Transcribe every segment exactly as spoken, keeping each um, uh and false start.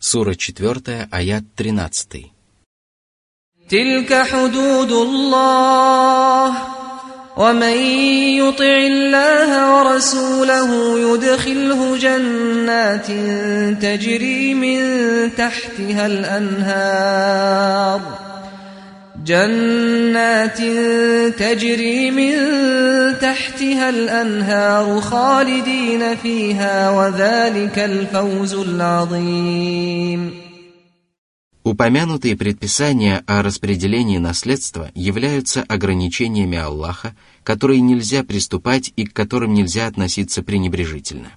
Сура четвёртая, аят тринадцатый. «Тилька худудуллах, ва ман юти'и Аллаха ва расулаху юдхилху джаннатин таджри мин тахтиха аль-анхар». جنات تجري من تحتها الأنهار خالدين فيها وذلك الفوز العظيم. Упомянутые предписания о распределении наследства являются ограничениями Аллаха, которые нельзя приступать и к которым нельзя относиться пренебрежительно.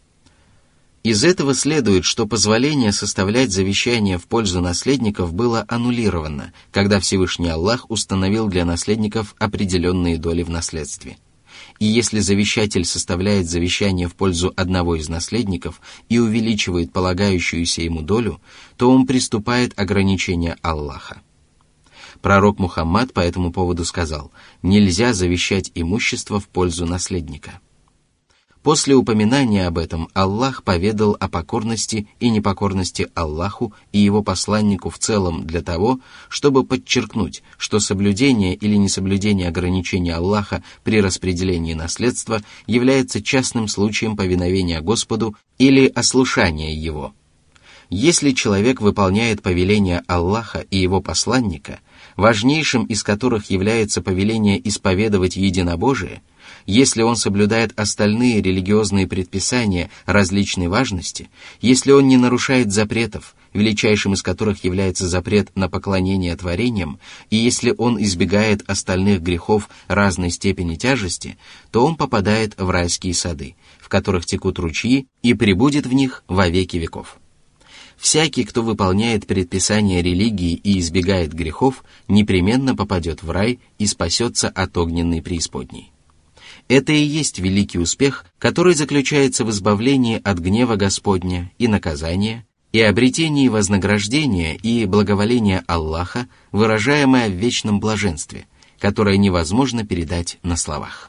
Из этого следует, что позволение составлять завещание в пользу наследников было аннулировано, когда Всевышний Аллах установил для наследников определенные доли в наследстве. И если завещатель составляет завещание в пользу одного из наследников и увеличивает полагающуюся ему долю, то он приступает ограничения Аллаха. Пророк Мухаммад по этому поводу сказал: «Нельзя завещать имущество в пользу наследника». После упоминания об этом Аллах поведал о покорности и непокорности Аллаху и его посланнику в целом для того, чтобы подчеркнуть, что соблюдение или несоблюдение ограничений Аллаха при распределении наследства является частным случаем повиновения Господу или ослушания Его. Если человек выполняет повеления Аллаха и его посланника, важнейшим из которых является повеление исповедовать единобожие, если он соблюдает остальные религиозные предписания различной важности, если он не нарушает запретов, величайшим из которых является запрет на поклонение творениям, и если он избегает остальных грехов разной степени тяжести, то он попадает в райские сады, в которых текут ручьи, и пребудет в них во веки веков. Всякий, кто выполняет предписания религии и избегает грехов, непременно попадет в рай и спасется от огненной преисподней. Это и есть великий успех, который заключается в избавлении от гнева Господня и наказания, и обретении вознаграждения и благоволения Аллаха, выражаемое в вечном блаженстве, которое невозможно передать на словах.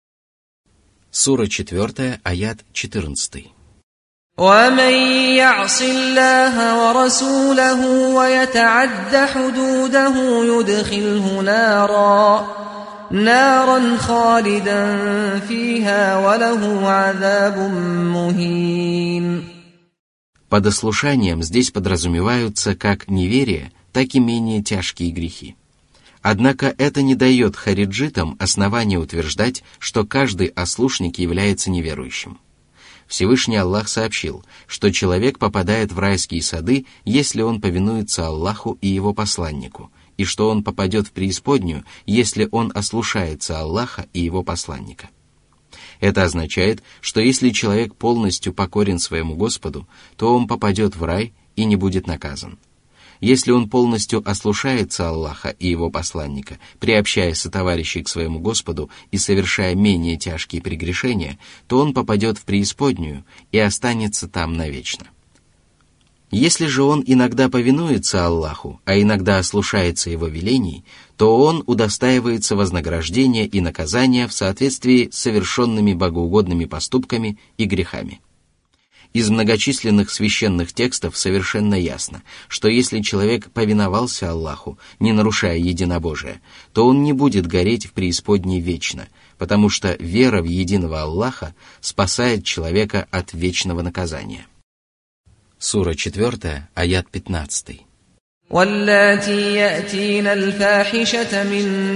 Сура четвёртая, аят четырнадцатый. وَمَن يَعْصِ اللَّهَ وَرَسُولَهُ وَيَتَعَدَّ حُدُودَهُ يُدْخِلْهُ نَارًا نَارًا خَالِدًا فِيهَا وَلَهُ عَذَابٌ مُهِينٌ. Под ослушанием здесь подразумеваются как неверие, так и менее тяжкие грехи. Однако это не дает хариджитам основания утверждать, что каждый ослушник является неверующим. Всевышний Аллах сообщил, что человек попадает в райские сады, если он повинуется Аллаху и его посланнику, и что он попадет в преисподнюю, если он ослушается Аллаха и его посланника. Это означает, что если человек полностью покорен своему Господу, то он попадет в рай и не будет наказан. Если он полностью ослушается Аллаха и его посланника, приобщая сотоварищей к своему Господу и совершая менее тяжкие прегрешения, то он попадет в преисподнюю и останется там навечно. Если же он иногда повинуется Аллаху, а иногда ослушается его велений, то он удостаивается вознаграждения и наказания в соответствии с совершенными богоугодными поступками и грехами. Из многочисленных священных текстов совершенно ясно, что если человек повиновался Аллаху, не нарушая единобожие, то он не будет гореть в преисподней вечно, потому что вера в единого Аллаха спасает человека от вечного наказания. Сура четвёртая, аят пятнадцатый. واللاتي يأتين الفاحشة من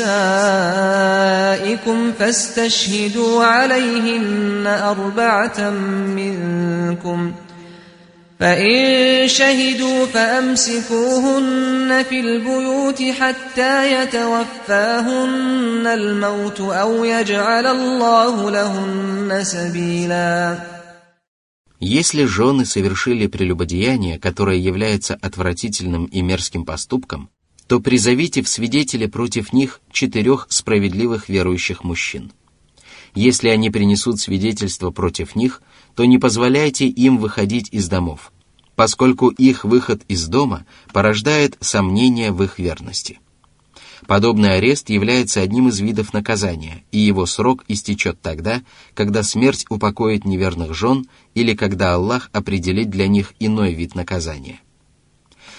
نسائكم فاستشهدوا عليهن أربعة منكم فإن شهدوا فأمسكوهن في البيوت حتى يتوفاهن الموت أو يجعل الله لهن سبيلا. Если жены совершили прелюбодеяние, которое является отвратительным и мерзким поступком, то призовите в свидетели против них четырех справедливых верующих мужчин. Если они принесут свидетельство против них, то не позволяйте им выходить из домов, поскольку их выход из дома порождает сомнения в их верности. Подобный арест является одним из видов наказания, и его срок истечет тогда, когда смерть упокоит неверных жен или когда Аллах определит для них иной вид наказания.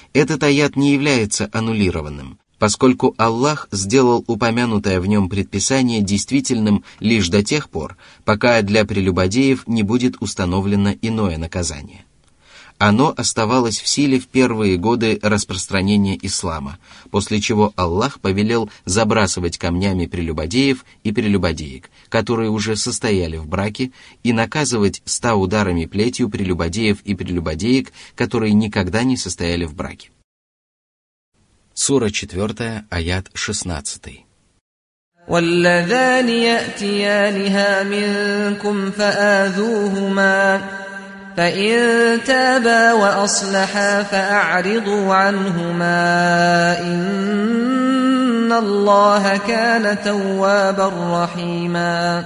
Этот аят не является аннулированным, поскольку Аллах сделал упомянутое в нем предписание действительным лишь до тех пор, пока для прелюбодеев не будет установлено иное наказание. Оно оставалось в силе в первые годы распространения ислама, после чего Аллах повелел забрасывать камнями прелюбодеев и прелюбодеек, которые уже состояли в браке, и наказывать ста ударами плетью прелюбодеев и прелюбодеек, которые никогда не состояли в браке. Сура четвёртая, аят шестнадцатый. وَاللَّذَانِ يَأْتِيَانِهَا مِنكُمْ فَآذُوهُمَا فَإِن تَابَا وَأَصْلَحَا فَأَعْرِضُوا عَنْهُمَا إِنَّ اللَّهَ كَانَ تَوَّابًا رَحِيمًا.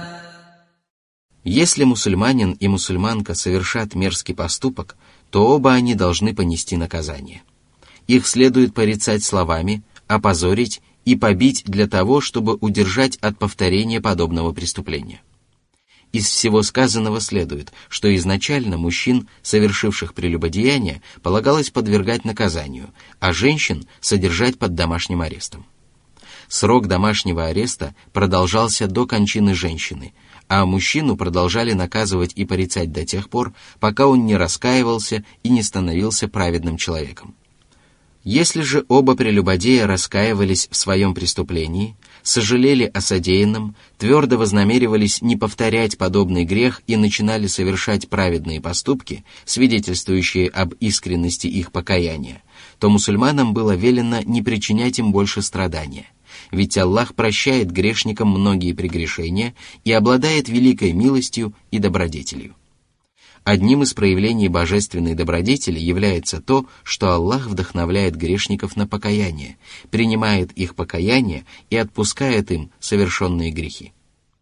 Если мусульманин и мусульманка совершат мерзкий поступок, то оба они должны понести наказание. Их следует порицать словами, опозорить и побить для того, чтобы удержать от повторения подобного преступления. Из всего сказанного следует, что изначально мужчин, совершивших прелюбодеяние, полагалось подвергать наказанию, а женщин содержать под домашним арестом. Срок домашнего ареста продолжался до кончины женщины, а мужчину продолжали наказывать и порицать до тех пор, пока он не раскаивался и не становился праведным человеком. Если же оба прелюбодея раскаивались в своем преступлении, сожалели о содеянном, твердо вознамеривались не повторять подобный грех и начинали совершать праведные поступки, свидетельствующие об искренности их покаяния, то мусульманам было велено не причинять им больше страдания, ведь Аллах прощает грешникам многие прегрешения и обладает великой милостью и добродетелью. Одним из проявлений божественной добродетели является то, что Аллах вдохновляет грешников на покаяние, принимает их покаяние и отпускает им совершенные грехи.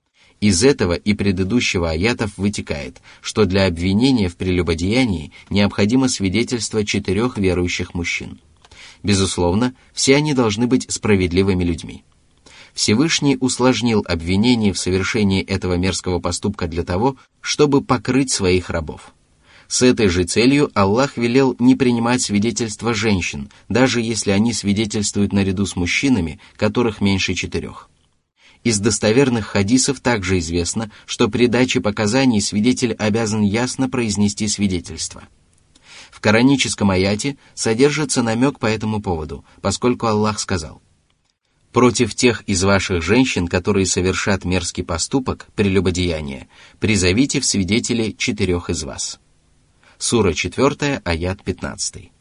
Из этого и предыдущего аятов вытекает, что для обвинения в прелюбодеянии необходимо свидетельство четырех верующих мужчин. Безусловно, все они должны быть справедливыми людьми. Всевышний усложнил обвинение в совершении этого мерзкого поступка для того, чтобы покрыть своих рабов. С этой же целью Аллах велел не принимать свидетельства женщин, даже если они свидетельствуют наряду с мужчинами, которых меньше четырех. Из достоверных хадисов также известно, что при даче показаний свидетель обязан ясно произнести свидетельство. В кораническом аяте содержится намек по этому поводу, поскольку Аллах сказал: «Против тех из ваших женщин, которые совершат мерзкий поступок, прелюбодеяние, призовите в свидетели четырех из вас». Сура четвёртая, аят пятнадцатый.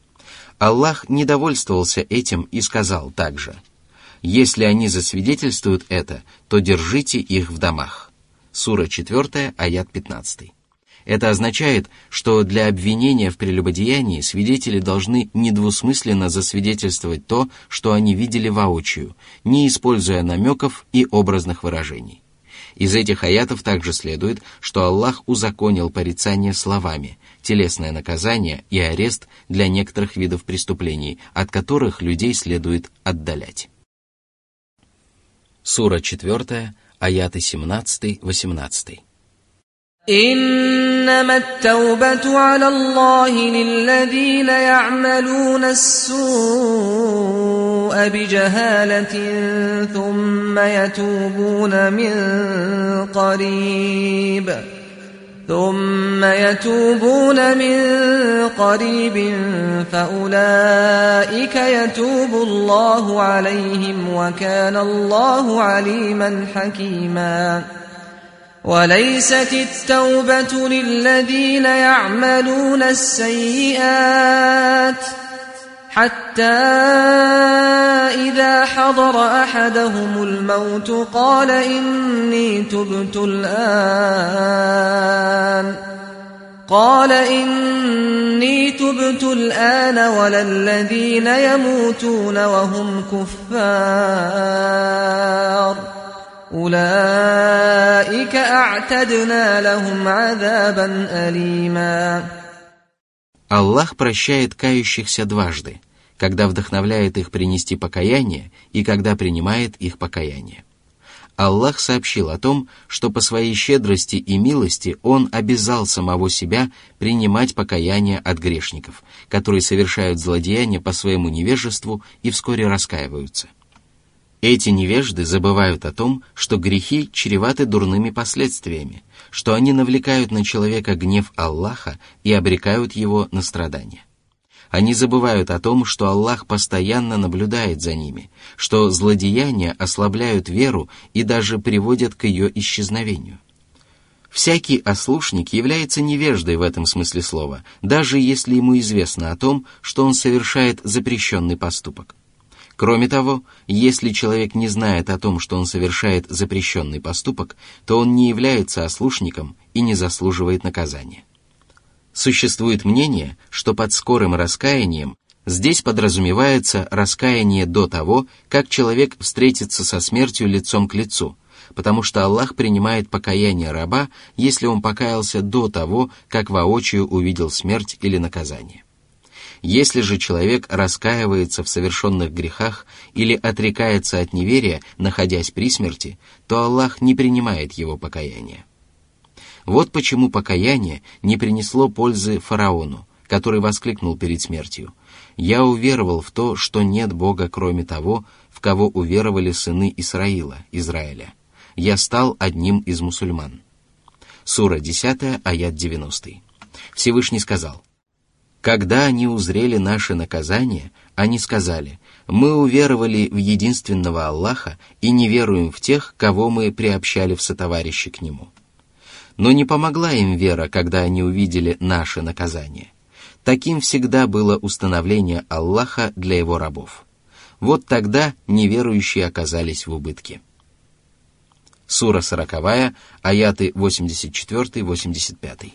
Аллах не довольствовался этим и сказал также: «Если они засвидетельствуют это, то держите их в домах». Сура четвёртая, аят пятнадцатый. Это означает, что для обвинения в прелюбодеянии свидетели должны недвусмысленно засвидетельствовать то, что они видели воочию, не используя намеков и образных выражений. Из этих аятов также следует, что Аллах узаконил порицание словами, телесное наказание и арест для некоторых видов преступлений, от которых людей следует отдалять. Сура четвёртая, аяты семнадцатый-восемнадцатый. إنما التوبة على الله للذين يعملون السوء بجهالة ثم يتوبون من قريب ثم يتوبون من قريب فأولئك يتوب الله عليهم وكان الله عليما حكيما. وليست التوبة للذين يعملون السيئات حتى إذا حضر أحدهم الموت قال إني تبت الآن قال إني تبت الآن ولا الذين يموتون وهم كفار أولئك أعتدنا لهم عذابا أليما. Аллах прощает кающихся дважды, когда вдохновляет их принести покаяние и когда принимает их покаяние. Аллах сообщил о том, что по своей щедрости и милости Он обязал самого себя принимать покаяние от грешников, которые совершают злодеяния по своему невежеству и вскоре раскаиваются. Эти невежды забывают о том, что грехи чреваты дурными последствиями, что они навлекают на человека гнев Аллаха и обрекают его на страдания. Они забывают о том, что Аллах постоянно наблюдает за ними, что злодеяния ослабляют веру и даже приводят к ее исчезновению. Всякий ослушник является невеждой в этом смысле слова, даже если ему известно о том, что он совершает запрещенный поступок. Кроме того, если человек не знает о том, что он совершает запрещенный поступок, то он не является ослушником и не заслуживает наказания. Существует мнение, что под скорым раскаянием здесь подразумевается раскаяние до того, как человек встретится со смертью лицом к лицу, потому что Аллах принимает покаяние раба, если он покаялся до того, как воочию увидел смерть или наказание. Если же человек раскаивается в совершенных грехах или отрекается от неверия, находясь при смерти, то Аллах не принимает его покаяние. Вот почему покаяние не принесло пользы фараону, который воскликнул перед смертью: «Я уверовал в то, что нет Бога, кроме того, в кого уверовали сыны Исраила, Израиля. Я стал одним из мусульман». Сура десятая, аят девяностый. Всевышний сказал: «Когда они узрели наше наказание, они сказали: мы уверовали в единственного Аллаха и не веруем в тех, кого мы приобщали в сотоварищи к Нему». Но не помогла им вера, когда они увидели наше наказание. Таким всегда было установление Аллаха для его рабов. Вот тогда неверующие оказались в убытке. Сура сороковая, аяты восемьдесят четыре - восемьдесят пять.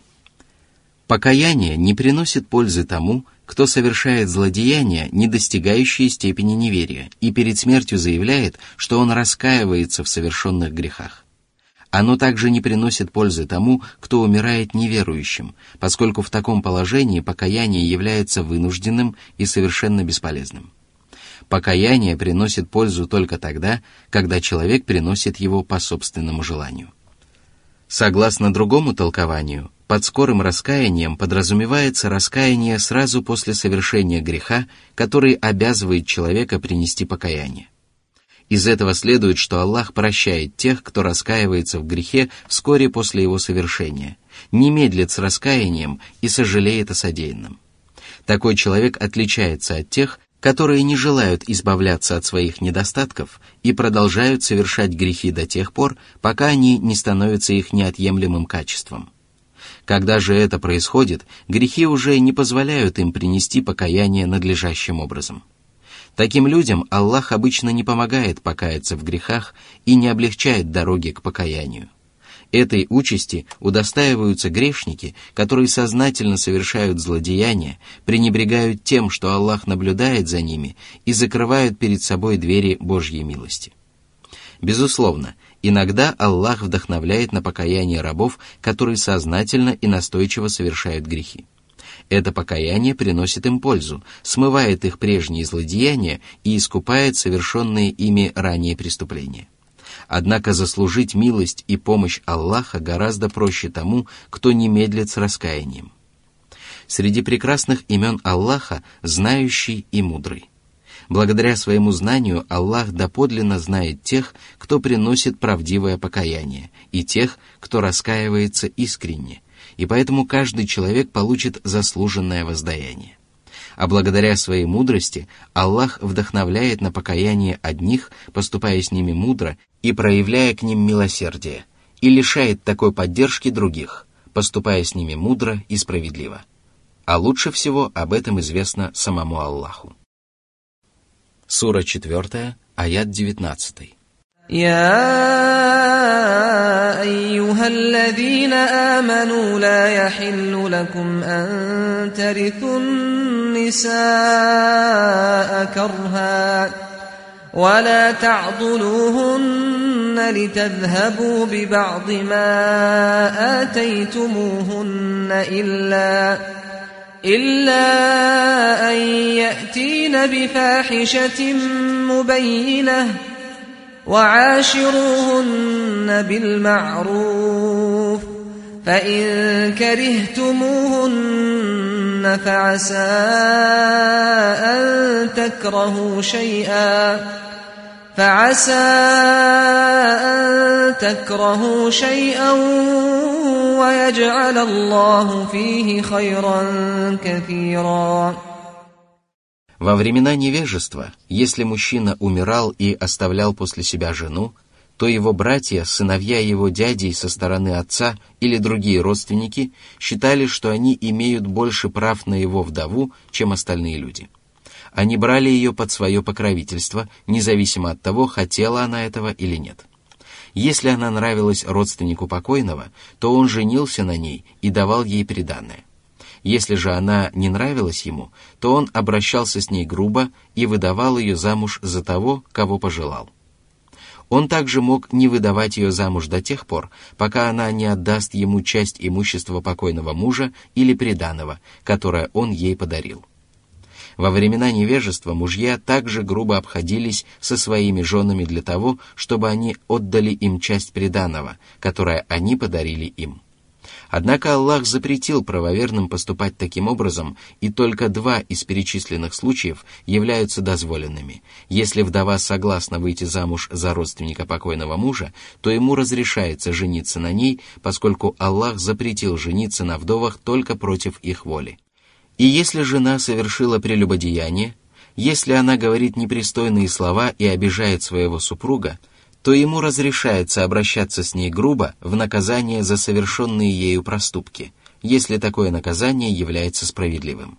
Покаяние не приносит пользы тому, кто совершает злодеяния, не достигающие степени неверия, и перед смертью заявляет, что он раскаивается в совершенных грехах. Оно также не приносит пользы тому, кто умирает неверующим, поскольку в таком положении покаяние является вынужденным и совершенно бесполезным. Покаяние приносит пользу только тогда, когда человек приносит его по собственному желанию. Согласно другому толкованию, под скорым раскаянием подразумевается раскаяние сразу после совершения греха, который обязывает человека принести покаяние. Из этого следует, что Аллах прощает тех, кто раскаивается в грехе вскоре после его совершения, не медлит с раскаянием и сожалеет о содеянном. Такой человек отличается от тех, которые не желают избавляться от своих недостатков и продолжают совершать грехи до тех пор, пока они не становятся их неотъемлемым качеством. Когда же это происходит, грехи уже не позволяют им принести покаяние надлежащим образом. Таким людям Аллах обычно не помогает покаяться в грехах и не облегчает дороги к покаянию. Этой участи удостаиваются грешники, которые сознательно совершают злодеяния, пренебрегают тем, что Аллах наблюдает за ними, и закрывают перед собой двери Божьей милости. Безусловно, иногда Аллах вдохновляет на покаяние рабов, которые сознательно и настойчиво совершают грехи. Это покаяние приносит им пользу, смывает их прежние злодеяния и искупает совершенные ими ранее преступления. Однако заслужить милость и помощь Аллаха гораздо проще тому, кто не медлит с раскаянием. Среди прекрасных имен Аллаха – знающий и мудрый. Благодаря своему знанию Аллах доподлинно знает тех, кто приносит правдивое покаяние, и тех, кто раскаивается искренне, и поэтому каждый человек получит заслуженное воздаяние. А благодаря своей мудрости Аллах вдохновляет на покаяние одних, поступая с ними мудро и проявляя к ним милосердие, и лишает такой поддержки других, поступая с ними мудро и справедливо. А лучше всего об этом известно самому Аллаху. Сура четвертая, аят девятнадцатый. يا أيها الذين آمنوا لا يحل لكم أن ترثوا النساء كرها ولا تعضلوهن لتذهبوا ببعض ما آتيتموهن إلا إلا أن يأتين بفاحشة مبينة وعاشروهن بالمعروف فإن كرهتموهن فعسى أن تكرهوا شيئا فعسى أن تكرهوا شيئا ويجعل الله فيه خيرا كثيرا. Во времена невежества, если мужчина умирал и оставлял после себя жену, то его братья, сыновья его дядей со стороны отца или другие родственники считали, что они имеют больше прав на его вдову, чем остальные люди. Они брали ее под свое покровительство, независимо от того, хотела она этого или нет. Если она нравилась родственнику покойного, то он женился на ней и давал ей приданое. Если же она не нравилась ему, то он обращался с ней грубо и выдавал ее замуж за того, кого пожелал. Он также мог не выдавать ее замуж до тех пор, пока она не отдаст ему часть имущества покойного мужа или приданого, которое он ей подарил. Во времена невежества мужья также грубо обходились со своими женами для того, чтобы они отдали им часть приданого, которое они подарили им. Однако Аллах запретил правоверным поступать таким образом, и только два из перечисленных случаев являются дозволенными. Если вдова согласна выйти замуж за родственника покойного мужа, то ему разрешается жениться на ней, поскольку Аллах запретил жениться на вдовах только против их воли. И если жена совершила прелюбодеяние, если она говорит непристойные слова и обижает своего супруга, то ему разрешается обращаться с ней грубо в наказание за совершенные ею проступки, если такое наказание является справедливым.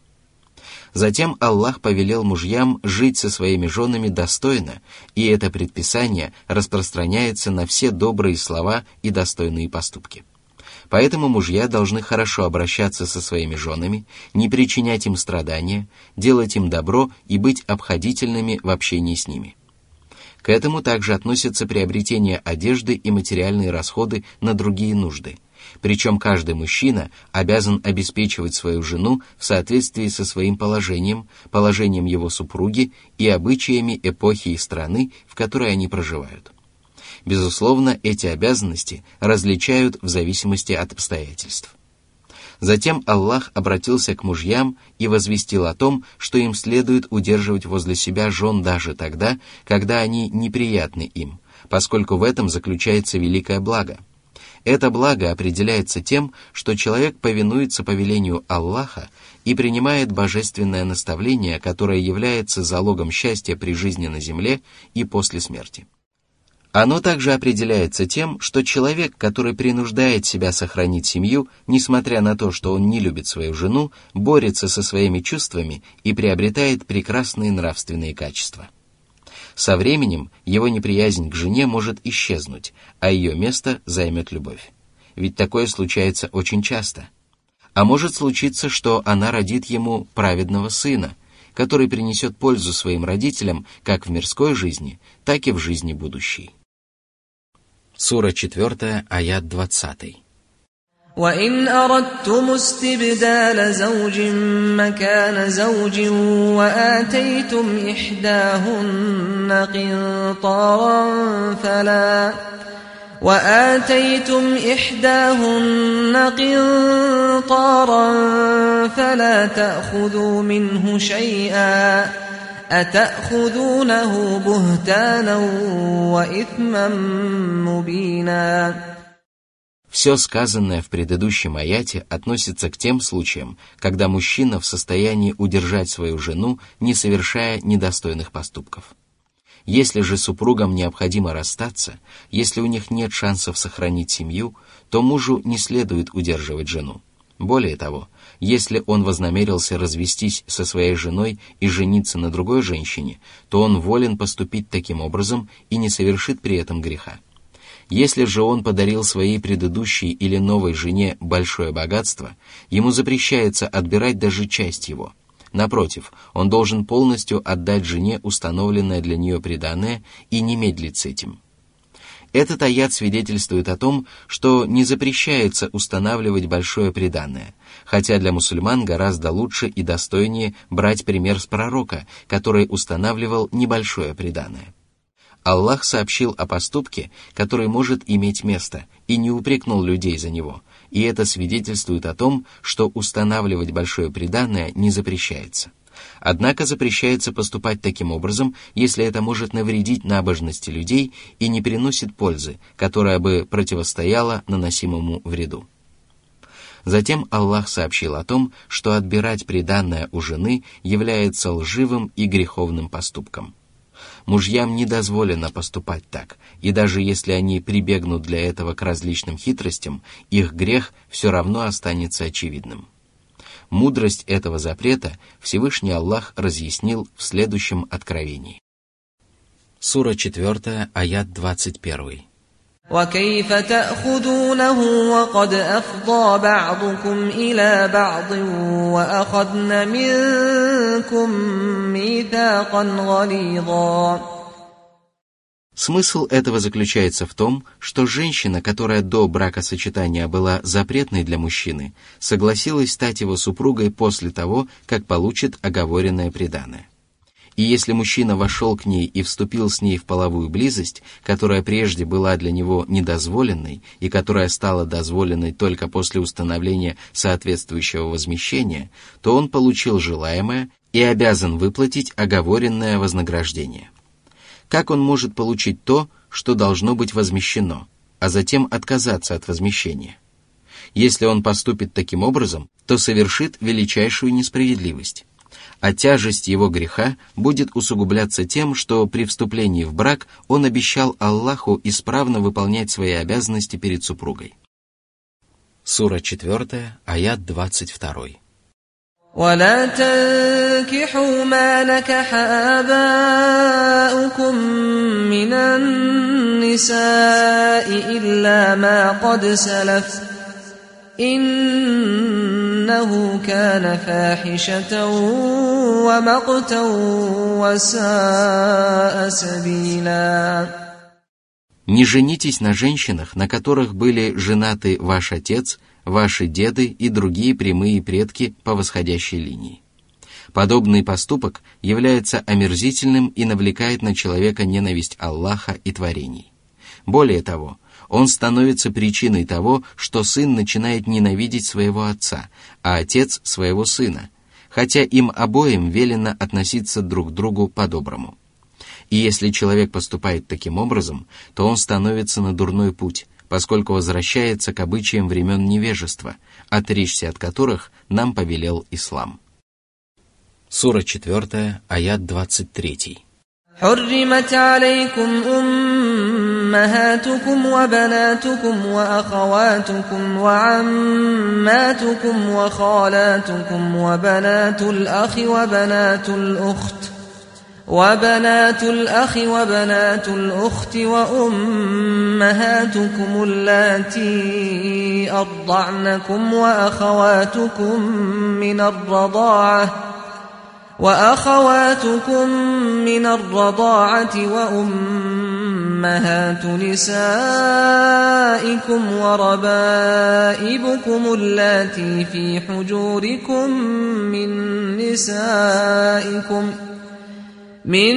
Затем Аллах повелел мужьям жить со своими женами достойно, и это предписание распространяется на все добрые слова и достойные поступки. Поэтому мужья должны хорошо обращаться со своими женами, не причинять им страдания, делать им добро и быть обходительными в общении с ними. К этому также относятся приобретение одежды и материальные расходы на другие нужды. Причем каждый мужчина обязан обеспечивать свою жену в соответствии со своим положением, положением его супруги и обычаями эпохи и страны, в которой они проживают. Безусловно, эти обязанности различают в зависимости от обстоятельств. Затем Аллах обратился к мужьям и возвестил о том, что им следует удерживать возле себя жен даже тогда, когда они неприятны им, поскольку в этом заключается великое благо. Это благо определяется тем, что человек повинуется повелению Аллаха и принимает божественное наставление, которое является залогом счастья при жизни на земле и после смерти. Оно также определяется тем, что человек, который принуждает себя сохранить семью, несмотря на то, что он не любит свою жену, борется со своими чувствами и приобретает прекрасные нравственные качества. Со временем его неприязнь к жене может исчезнуть, а ее место займет любовь. Ведь такое случается очень часто. А может случиться, что она родит ему праведного сына, который принесет пользу своим родителям как в мирской жизни, так и в жизни будущей. Сура четвёртая, аят двадцатый. وَإِنْ أَرَدْتُمُ اسْتِبْدَالَ زَوْجٍ مَكَانَ زَوْجٍ وَآتَيْتُمْ إِحْدَاهُنَّ قِنطَارًا فَلَا وَآتَيْتُمْ إِحْدَاهُنَّ قِنطَارًا فَلَا تَأْخُذُوا مِنْهُ شَيْئًا أَتَأْخُذُونَهُ بُهْتَانًا وَإِثْمًا مُبِينًا. Все сказанное в предыдущем аяте относится к тем случаям, когда мужчина в состоянии удержать свою жену, не совершая недостойных поступков. Если же супругам необходимо расстаться, если у них нет шансов сохранить семью, то мужу не следует удерживать жену. Более того, если он вознамерился развестись со своей женой и жениться на другой женщине, то он волен поступить таким образом и не совершит при этом греха. Если же он подарил своей предыдущей или новой жене большое богатство, ему запрещается отбирать даже часть его. Напротив, он должен полностью отдать жене установленное для нее приданое и не медлить с этим. Этот аят свидетельствует о том, что не запрещается устанавливать большое приданое, хотя для мусульман гораздо лучше и достойнее брать пример с пророка, который устанавливал небольшое приданое. Аллах сообщил о поступке, который может иметь место, и не упрекнул людей за него, и это свидетельствует о том, что устанавливать большое приданое не запрещается. Однако запрещается поступать таким образом, если это может навредить набожности людей и не приносит пользы, которая бы противостояла наносимому вреду. Затем Аллах сообщил о том, что отбирать приданое у жены является лживым и греховным поступком. Мужьям не дозволено поступать так, и даже если они прибегнут для этого к различным хитростям, их грех все равно останется очевидным. Мудрость этого запрета Всевышний Аллах разъяснил в следующем откровении. Сура четыре, аят двадцать один. وَكَيْفَ تَأْخُذُونَهُ وَقَدْ أَفْضَىٰ بَعْضُكُمْ إِلَىٰ بَعْضٍ وَأَخَذْنَ مِنكُم مِّيثَاقًا غَلِيظًا. Смысл этого заключается в том, что женщина, которая до бракосочетания была запретной для мужчины, согласилась стать его супругой после того, как получит оговоренное приданое. И если мужчина вошел к ней и вступил с ней в половую близость, которая прежде была для него недозволенной и которая стала дозволенной только после установления соответствующего возмещения, то он получил желаемое и обязан выплатить оговоренное вознаграждение. Как он может получить то, что должно быть возмещено, а затем отказаться от возмещения? Если он поступит таким образом, то совершит величайшую несправедливость. А тяжесть его греха будет усугубляться тем, что при вступлении в брак он обещал Аллаху исправно выполнять свои обязанности перед супругой. Сура четыре, аят двадцать два. ولا تنكحوا ما نكح آباؤكم من النساء إلا ما قد سلف إنه كان فاحشة ومقتا وساء سبيلا. Не женитесь на женщинах, на которых были женаты ваш отец, ваши деды и другие прямые предки по восходящей линии. Подобный поступок является омерзительным и навлекает на человека ненависть Аллаха и творений. Более того, он становится причиной того, что сын начинает ненавидеть своего отца, а отец – своего сына, хотя им обоим велено относиться друг к другу по-доброму. И если человек поступает таким образом, то он становится на дурной путь, поскольку возвращается к обычаям времен невежества, отречься от которых нам повелел ислам. Сура четыре, аят двадцать три. حرمت عليكم أمهاتكم وبناتكم وأخواتكم وعماتكم وخالاتكم وبنات الأخ وبنات الأخت وبنات الأخ وبنات الأخت وأمهاتكم اللاتي أرضعنكم وأخواتكم من الرضاعة وأخواتكم من الرضاعة وأمهات نسائكم وربائبكم اللاتي في حجوركم من نسائكم من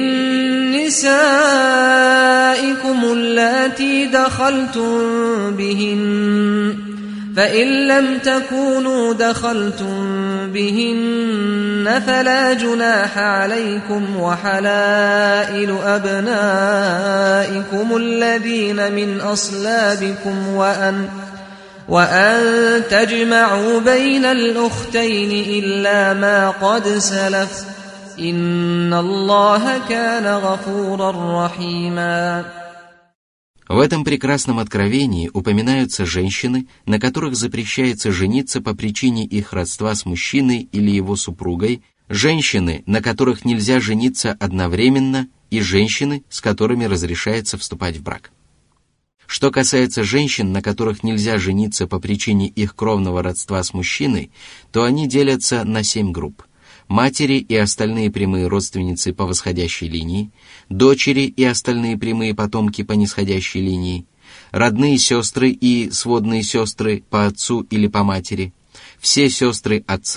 نسائكم اللاتي دخلتم بهن فإن لم تكونوا دخلتم بهن فلا جناح عليكم وحلائل أبنائكم الذين من أصلابكم وأن وأن تجمعوا بين الأختين إلا ما قد سلف إن الله كان غفورا رحيما. В этом прекрасном откровении упоминаются женщины, на которых запрещается жениться по причине их родства с мужчиной или его супругой, женщины, на которых нельзя жениться одновременно, и женщины, с которыми разрешается вступать в брак. Что касается женщин, на которых нельзя жениться по причине их кровного родства с мужчиной, то они делятся на семь групп. Матери и остальные прямые родственницы по восходящей линии, дочери и остальные прямые потомки по нисходящей линии, родные сестры и сводные сестры по отцу или по матери, все сестры отца,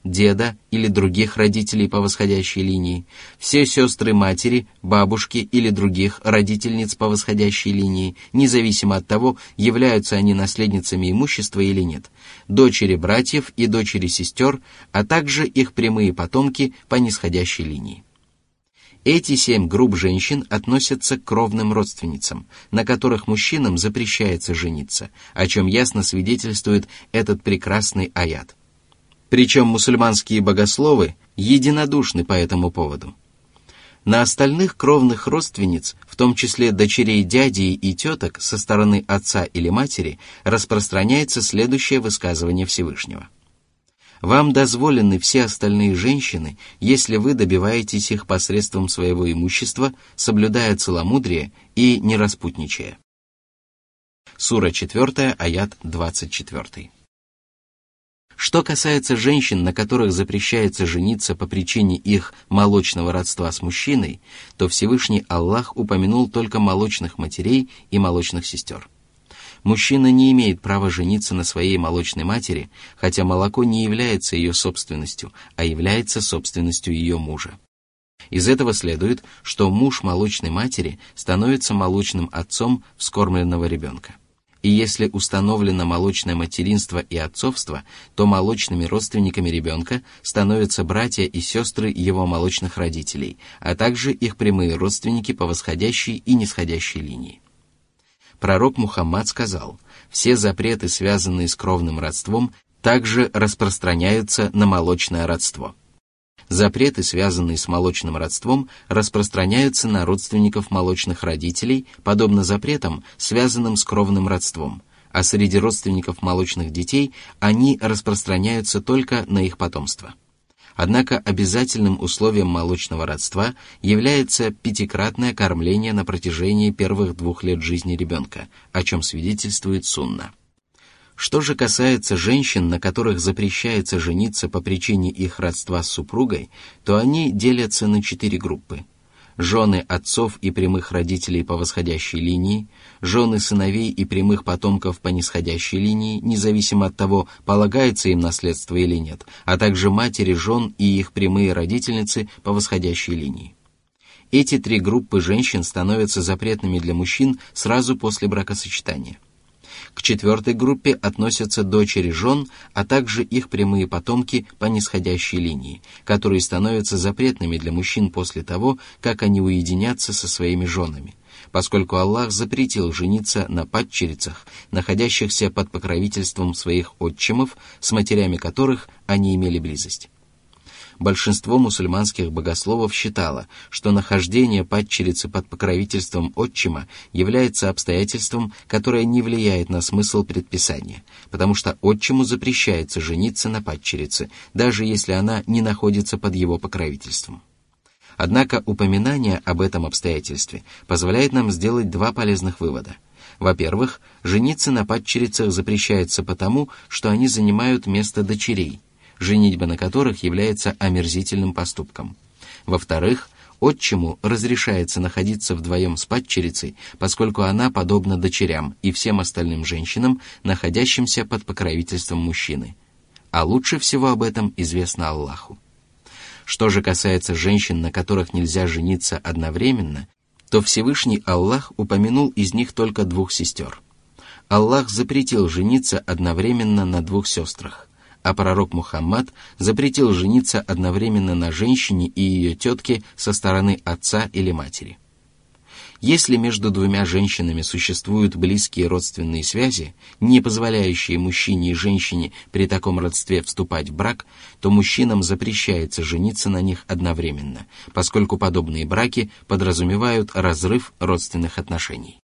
деда или других родителей по восходящей линии, все сестры матери, бабушки или других родительниц по восходящей линии, независимо от того, являются они наследницами имущества или нет, дочери братьев и дочери сестер, а также их прямые потомки по нисходящей линии. Эти семь групп женщин относятся к кровным родственницам, на которых мужчинам запрещается жениться, о чем ясно свидетельствует этот прекрасный аят. Причем мусульманские богословы единодушны по этому поводу. На остальных кровных родственниц, в том числе дочерей дядей и теток со стороны отца или матери, распространяется следующее высказывание Всевышнего. Вам дозволены все остальные женщины, если вы добиваетесь их посредством своего имущества, соблюдая целомудрие и не распутничая. Сура четыре, аят двадцать четыре. Что касается женщин, на которых запрещается жениться по причине их молочного родства с мужчиной, то Всевышний Аллах упомянул только молочных матерей и молочных сестер. Мужчина не имеет права жениться на своей молочной матери, хотя молоко не является ее собственностью, а является собственностью ее мужа. Из этого следует, что муж молочной матери становится молочным отцом вскормленного ребенка. И если установлено молочное материнство и отцовство, то молочными родственниками ребенка становятся братья и сестры его молочных родителей, а также их прямые родственники по восходящей и нисходящей линии. Пророк Мухаммад сказал: «Все запреты, связанные с кровным родством, также распространяются на молочное родство». Запреты, связанные с молочным родством, распространяются на родственников молочных родителей, подобно запретам, связанным с кровным родством, а среди родственников молочных детей они распространяются только на их потомство. Однако обязательным условием молочного родства является пятикратное кормление на протяжении первых двух лет жизни ребенка, о чем свидетельствует сунна. Что же касается женщин, на которых запрещается жениться по причине их родства с супругой, то они делятся на четыре группы. Жены отцов и прямых родителей по восходящей линии, жены сыновей и прямых потомков по нисходящей линии, независимо от того, полагается им наследство или нет, а также матери жен и их прямые родительницы по восходящей линии. Эти три группы женщин становятся запретными для мужчин сразу после бракосочетания. К четвертой группе относятся дочери жен, а также их прямые потомки по нисходящей линии, которые становятся запретными для мужчин после того, как они уединятся со своими женами, поскольку Аллах запретил жениться на падчерицах, находящихся под покровительством своих отчимов, с матерями которых они имели близость. Большинство мусульманских богословов считало, что нахождение падчерицы под покровительством отчима является обстоятельством, которое не влияет на смысл предписания, потому что отчиму запрещается жениться на падчерице, даже если она не находится под его покровительством. Однако упоминание об этом обстоятельстве позволяет нам сделать два полезных вывода. Во-первых, жениться на падчерицах запрещается потому, что они занимают место дочерей, женитьба на которых является омерзительным поступком. Во-вторых, отчиму разрешается находиться вдвоем с падчерицей, поскольку она подобна дочерям и всем остальным женщинам, находящимся под покровительством мужчины. А лучше всего об этом известно Аллаху. Что же касается женщин, на которых нельзя жениться одновременно, то Всевышний Аллах упомянул из них только двух сестер. Аллах запретил жениться одновременно на двух сестрах, а пророк Мухаммад запретил жениться одновременно на женщине и ее тетке со стороны отца или матери. Если между двумя женщинами существуют близкие родственные связи, не позволяющие мужчине и женщине при таком родстве вступать в брак, то мужчинам запрещается жениться на них одновременно, поскольку подобные браки подразумевают разрыв родственных отношений.